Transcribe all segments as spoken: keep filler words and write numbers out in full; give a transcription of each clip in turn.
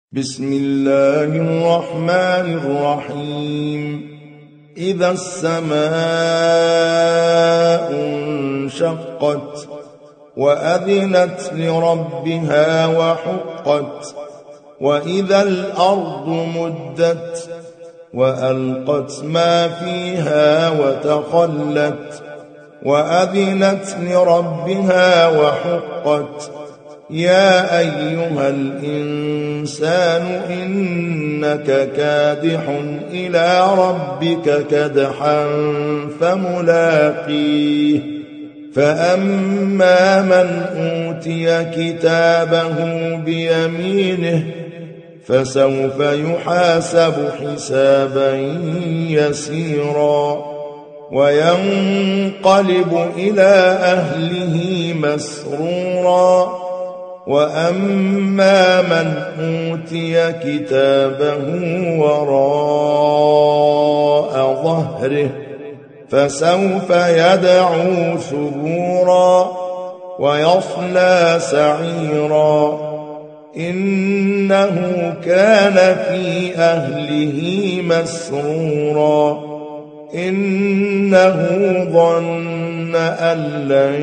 بسم الله الرحمن الرحيم إذا السماء انشقت وأذنت لربها وحقت وإذا الأرض مدت وألقت ما فيها وتخلت وأذنت لربها وحقت يا أيها الإنسان إنك كادح إلى ربك كدحا فملاقيه فأما من أوتي كتابه بيمينه فسوف يحاسب حسابا يسيرا وينقلب إلى أهله مسرورا وأما من أوتي كتابه وراء ظهره فسوف يدعو ثبورا ويصلى سعيرا إنه كان في أهله مسرورا إنه ظن أن لن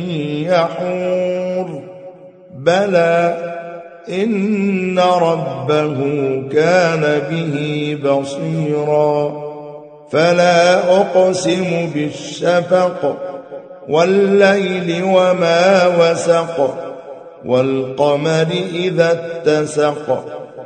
يحور بلى إن ربه كان به بصيرا فلا أقسم بالشفق والليل وما وسق والقمر إذا اتسق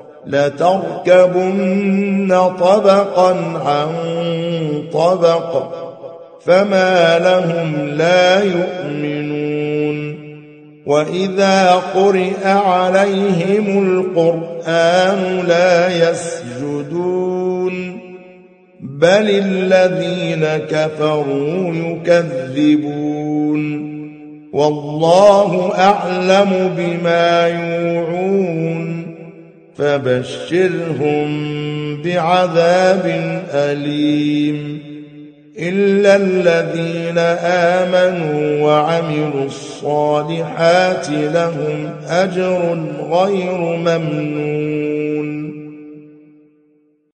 لتركبن طبقا عن طبق فما لهم لا يؤمنون وإذا قرئ عليهم القرآن لا يسجدون بل الذين كفروا يكذبون والله أعلم بما يوعون فبشرهم بعذاب أليم إلا الذين آمنوا وعملوا الصالحات لهم أجر غير ممنون